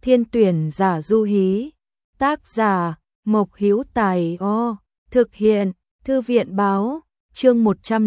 Thiên tuyển giả du hí. Tác giả Mộc Hữu Tài. Thực hiện Thư viện báo. Chương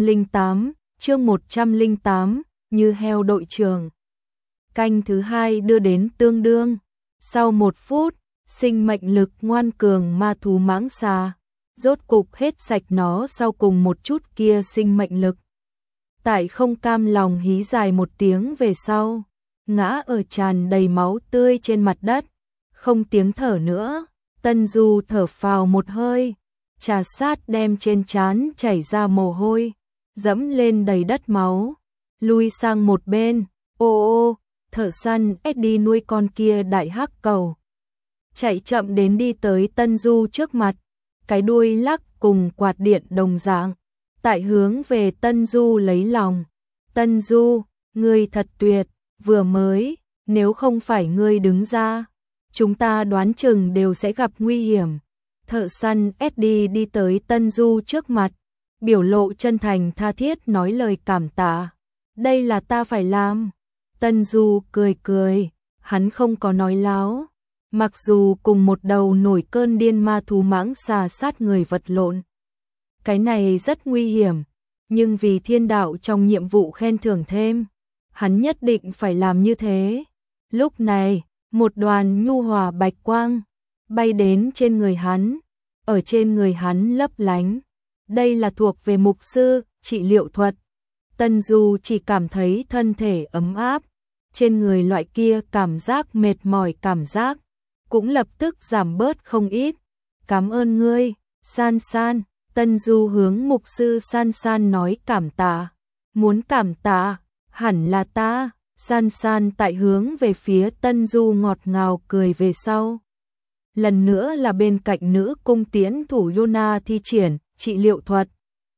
108, như heo đội trường. Canh thứ 2 đưa đến tương đương. Sau 1 phút, sinh mệnh lực ngoan cường ma thú mãng xà rốt cục hết sạch nó sau cùng một chút kia sinh mệnh lực. Tại không cam lòng hí dài một tiếng về sau, ngã ở tràn đầy máu tươi trên mặt đất, không tiếng thở nữa. Tân Du thở phào một hơi, trà sát đem trên trán chảy ra mồ hôi, dẫm lên đầy đất máu, lui sang một bên. Ô, thợ săn Eddie nuôi con kia đại hắc cầu chạy chậm đến đi tới Tân Du trước mặt, cái đuôi lắc cùng quạt điện đồng dạng, tại hướng về Tân Du lấy lòng. Tân Du, ngươi thật tuyệt, vừa mới, nếu không phải ngươi đứng ra, chúng ta đoán chừng đều sẽ gặp nguy hiểm. Thợ săn Eddie đi tới Tân Du trước mặt, biểu lộ chân thành tha thiết nói lời cảm tạ. Đây là ta phải làm. Tân Du cười cười, hắn không có nói láo. Mặc dù cùng một đầu nổi cơn điên ma thú mãng xà sát người vật lộn, cái này rất nguy hiểm, nhưng vì thiên đạo trong nhiệm vụ khen thưởng thêm, hắn nhất định phải làm như thế. Lúc này, một đoàn nhu hòa bạch quang bay đến trên người hắn, ở trên người hắn lấp lánh. Đây là thuộc về mục sư trị liệu thuật. Tân Du chỉ cảm thấy thân thể ấm áp, trên người loại kia cảm giác mệt mỏi cảm giác cũng lập tức giảm bớt không ít. Cảm ơn ngươi, San San. Tân Du hướng mục sư San San nói cảm tạ. Muốn cảm tạ, hẳn là ta. San San tại hướng về phía Tân Du ngọt ngào cười về sau. Lần nữa là bên cạnh nữ cung tiễn thủ Yona thi triển trị liệu thuật.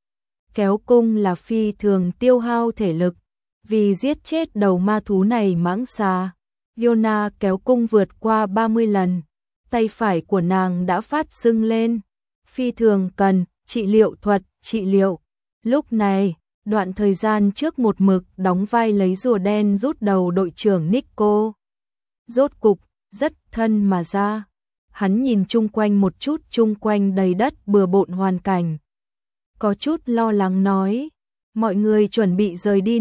Kéo cung là phi thường tiêu hao thể lực, vì giết chết đầu ma thú này mãng xà, Yona kéo cung vượt qua 30 lần, tay phải của nàng đã phát sưng lên, phi thường cần trị liệu thuật trị liệu. Lúc này, đoạn thời gian trước một mực đóng vai lấy rùa đen rút đầu đội trưởng Nico rốt cục rất thân mà ra. Hắn nhìn chung quanh một chút, chung quanh đầy đất bừa bộn hoàn cảnh, có chút lo lắng nói, mọi người chuẩn bị rời đi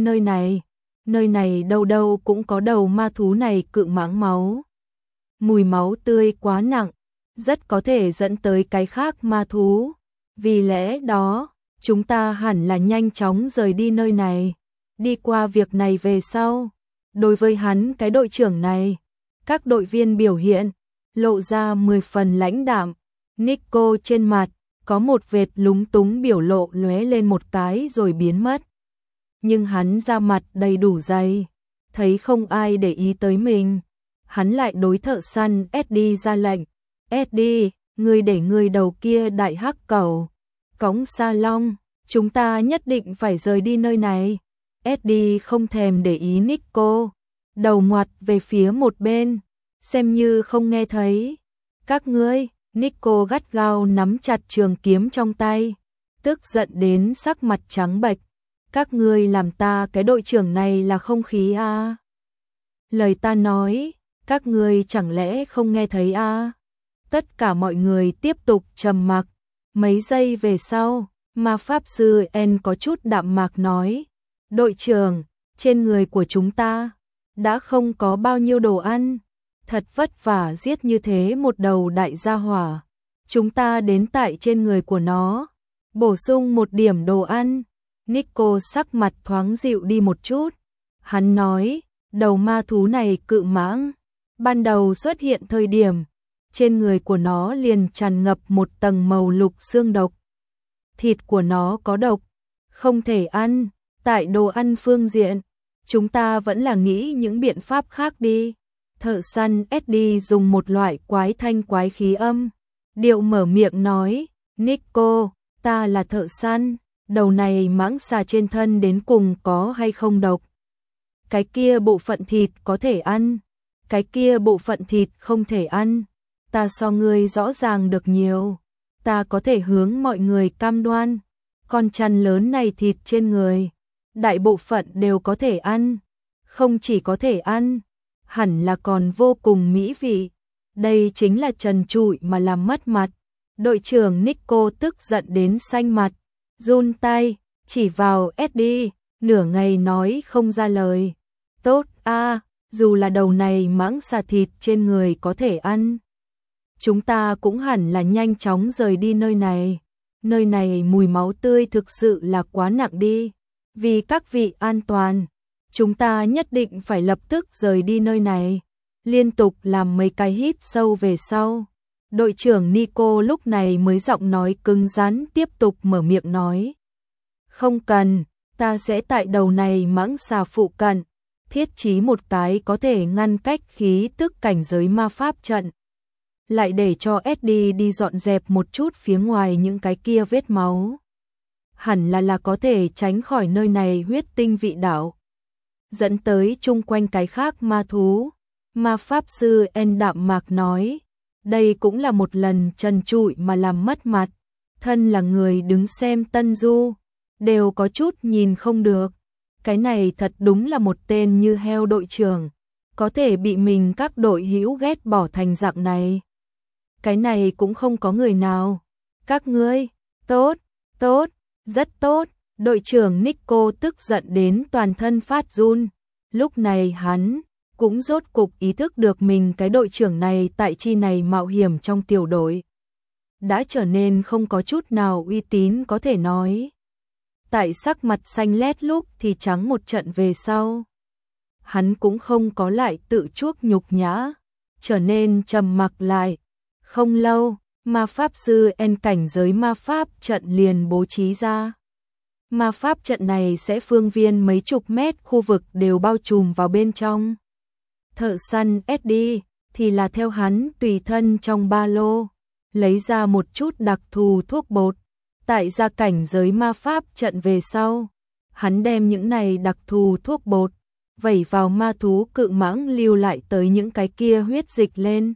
nơi này đâu đâu cũng có đầu ma thú này cự mãng máu. Mùi máu tươi quá nặng, rất có thể dẫn tới cái khác ma thú. Vì lẽ đó, chúng ta hẳn là nhanh chóng rời đi nơi này. Đi qua việc này về sau, đối với hắn cái đội trưởng này, các đội viên biểu hiện lộ ra 10 phần lãnh đạm. Nico trên mặt có một vệt lúng túng biểu lộ lóe lên một cái rồi biến mất. Nhưng hắn ra mặt đầy đủ dày, thấy không ai để ý tới mình, hắn lại đối thợ săn Eddie ra lệnh. Eddie, ngươi để người đầu kia đại hắc cầu cõng Sa Long, chúng ta nhất định phải rời đi nơi này. Eddie không thèm để ý Nico, đầu ngoặt về phía một bên, xem như không nghe thấy. Các ngươi, Nico gắt gao nắm chặt trường kiếm trong tay, tức giận đến sắc mặt trắng bệch. Các ngươi làm ta cái đội trưởng này là không khí à? Lời ta nói, các ngươi chẳng lẽ không nghe thấy à? Tất cả mọi người tiếp tục trầm mặc. Mấy giây về sau, ma pháp sư En có chút đạm mạc nói, đội trưởng, trên người của chúng ta đã không có bao nhiêu đồ ăn, thật vất vả giết như thế một đầu đại gia hỏa, chúng ta đến tại trên người của nó bổ sung một điểm đồ ăn. Nico sắc mặt thoáng dịu đi một chút, hắn nói, đầu ma thú này cự mãng, ban đầu xuất hiện thời điểm, trên người của nó liền tràn ngập một tầng màu lục xương độc. Thịt của nó có độc, không thể ăn. Tại đồ ăn phương diện, chúng ta vẫn là nghĩ những biện pháp khác đi. Thợ săn Eddie dùng một loại quái thanh quái khí âm điệu mở miệng nói, Nico, ta là thợ săn, đầu này mãng xà trên thân đến cùng có hay không độc? Cái kia bộ phận thịt có thể ăn, cái kia bộ phận thịt không thể ăn. Ta so ngươi rõ ràng được nhiều, ta có thể hướng mọi người cam đoan, con chăn lớn này thịt trên người, đại bộ phận đều có thể ăn, không chỉ có thể ăn, hẳn là còn vô cùng mỹ vị. Đây chính là trần trụi mà làm mất mặt. Đội trưởng Nico tức giận đến xanh mặt, run tay, chỉ vào Eddie, nửa ngày nói không ra lời. Tốt a, dù là đầu này mãng xà thịt trên người có thể ăn. Chúng ta cũng hẳn là nhanh chóng rời đi nơi này. Nơi này mùi máu tươi thực sự là quá nặng đi. Vì các vị an toàn, chúng ta nhất định phải lập tức rời đi nơi này. Liên tục làm mấy cái hít sâu về sau. Đội trưởng Nico lúc này mới giọng nói cứng rắn tiếp tục mở miệng nói. Không cần, ta sẽ tại đầu này mãng xà phụ cận, thiết trí một cái có thể ngăn cách khí tức cảnh giới ma pháp trận. Lại để cho Eddie đi dọn dẹp một chút phía ngoài những cái kia vết máu. Hẳn là có thể tránh khỏi nơi này huyết tinh vị đạo. Dẫn tới chung quanh cái khác ma thú. Ma pháp sư En đạm mạc nói, đây cũng là một lần trần trụi mà làm mất mặt. Thân là người đứng xem Tân Du, đều có chút nhìn không được. Cái này thật đúng là một tên như heo đội trưởng, có thể bị mình các đội hữu ghét bỏ thành dạng này. Cái này cũng không có người nào. Các ngươi, tốt, tốt, rất tốt. Đội trưởng Nico tức giận đến toàn thân phát run. Lúc này hắn cũng rốt cục ý thức được mình cái đội trưởng này tại chi này mạo hiểm trong tiểu đội. Đã trở nên không có chút nào uy tín có thể nói. Tại sắc mặt xanh lét lúc thì trắng một trận về sau. Hắn cũng không có lại tự chuốc nhục nhã, trở nên trầm mặc lại. Không lâu, ma pháp sư En cảnh giới ma pháp trận liền bố trí ra. Ma pháp trận này sẽ phương viên mấy chục mét khu vực đều bao trùm vào bên trong. Thợ săn Eddie thì là theo hắn tùy thân trong ba lô, lấy ra một chút đặc thù thuốc bột. Tại gia cảnh giới ma pháp trận về sau, hắn đem những này đặc thù thuốc bột vẩy vào ma thú cự mãng lưu lại tới những cái kia huyết dịch lên.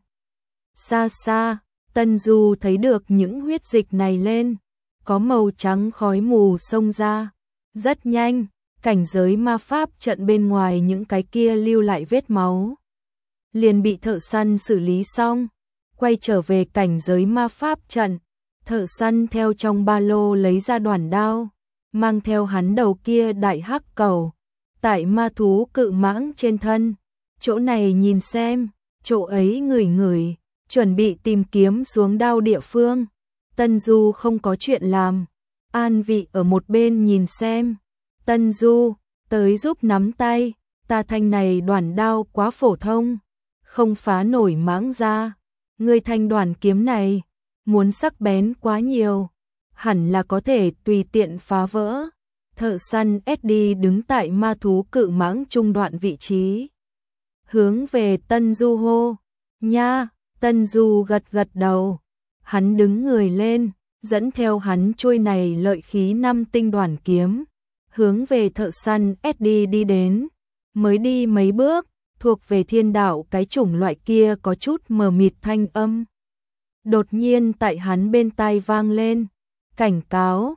Xa xa, Tân Du thấy được những huyết dịch này lên, có màu trắng khói mù xông ra. Rất nhanh, cảnh giới ma pháp trận bên ngoài những cái kia lưu lại vết máu liền bị thợ săn xử lý xong. Quay trở về cảnh giới ma pháp trận, thợ săn theo trong ba lô lấy ra đoản đao, mang theo hắn đầu kia đại hắc cầu, tại ma thú cự mãng trên thân. Chỗ này nhìn xem, chỗ ấy ngửi ngửi, chuẩn bị tìm kiếm xuống đao địa phương. Tân Du không có chuyện làm, an vị ở một bên nhìn xem. Tân Du, tới giúp nắm tay, ta thanh này đoản đao quá phổ thông, không phá nổi mãng ra. Ngươi thanh đoản kiếm này, muốn sắc bén quá nhiều, hẳn là có thể tùy tiện phá vỡ. Thợ săn Eddie đứng tại ma thú cự mãng trung đoạn vị trí, hướng về Tân Du hô, nha. Tân Du gật gật đầu, hắn đứng người lên, dẫn theo hắn chuôi này lợi khí 5 tinh đoản kiếm, hướng về thợ săn Eddie đi đến. Mới đi mấy bước, thuộc về thiên đạo cái chủng loại kia có chút mờ mịt thanh âm. Đột nhiên tại hắn bên tai vang lên, cảnh cáo,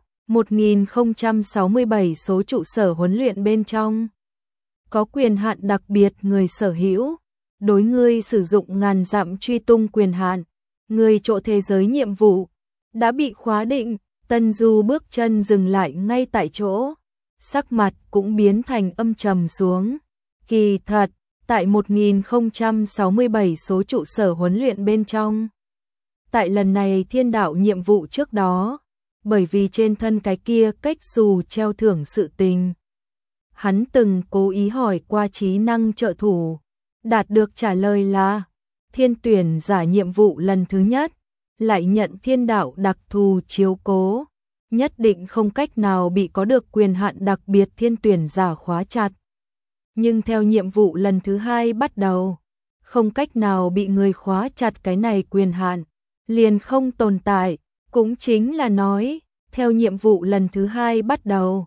1067 số trụ sở huấn luyện bên trong. Có quyền hạn đặc biệt người sở hữu, đối ngươi sử dụng ngàn dặm truy tung quyền hạn, người chỗ thế giới nhiệm vụ đã bị khóa định. Tân Du bước chân dừng lại ngay tại chỗ, sắc mặt cũng biến thành âm trầm xuống. Kỳ thật, tại 1067 số trụ sở huấn luyện bên trong, tại lần này thiên đạo nhiệm vụ trước đó, bởi vì trên thân cái kia cách dù treo thưởng sự tình, hắn từng cố ý hỏi qua trí năng trợ thủ, đạt được trả lời là thiên tuyển giả nhiệm vụ lần thứ nhất, lại nhận thiên đạo đặc thù chiếu cố, nhất định không cách nào bị có được quyền hạn đặc biệt thiên tuyển giả khóa chặt. Nhưng theo nhiệm vụ lần thứ hai bắt đầu, không cách nào bị người khóa chặt cái này quyền hạn, liền không tồn tại. Cũng chính là nói, theo nhiệm vụ lần thứ hai bắt đầu,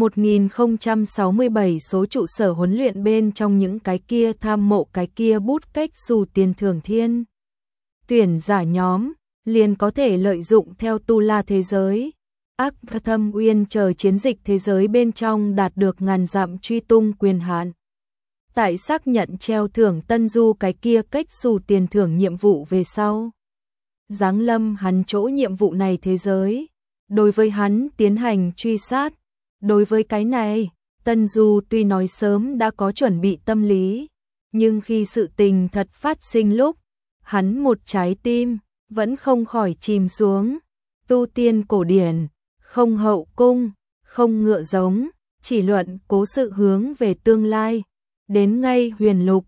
1067 số trụ sở huấn luyện bên trong những cái kia tham mộ cái kia bút cách dù tiền thưởng thiên tuyển giả nhóm, liền có thể lợi dụng theo tu la thế giới, ác thâm uyên chờ chiến dịch thế giới bên trong đạt được ngàn dặm truy tung quyền hạn. tại xác nhận treo thưởng Tân Du cái kia cách xù tiền thưởng nhiệm vụ về sau. Giáng lâm hắn chỗ nhiệm vụ này thế giới, đối với hắn tiến hành truy sát. Đối với cái này, Tân Du tuy nói sớm đã có chuẩn bị tâm lý, nhưng khi sự tình thật phát sinh lúc, hắn một trái tim vẫn không khỏi chìm xuống. Tu tiên cổ điển, không hậu cung, không ngựa giống, chỉ luận cố sự hướng về tương lai. Đến ngay huyền lục,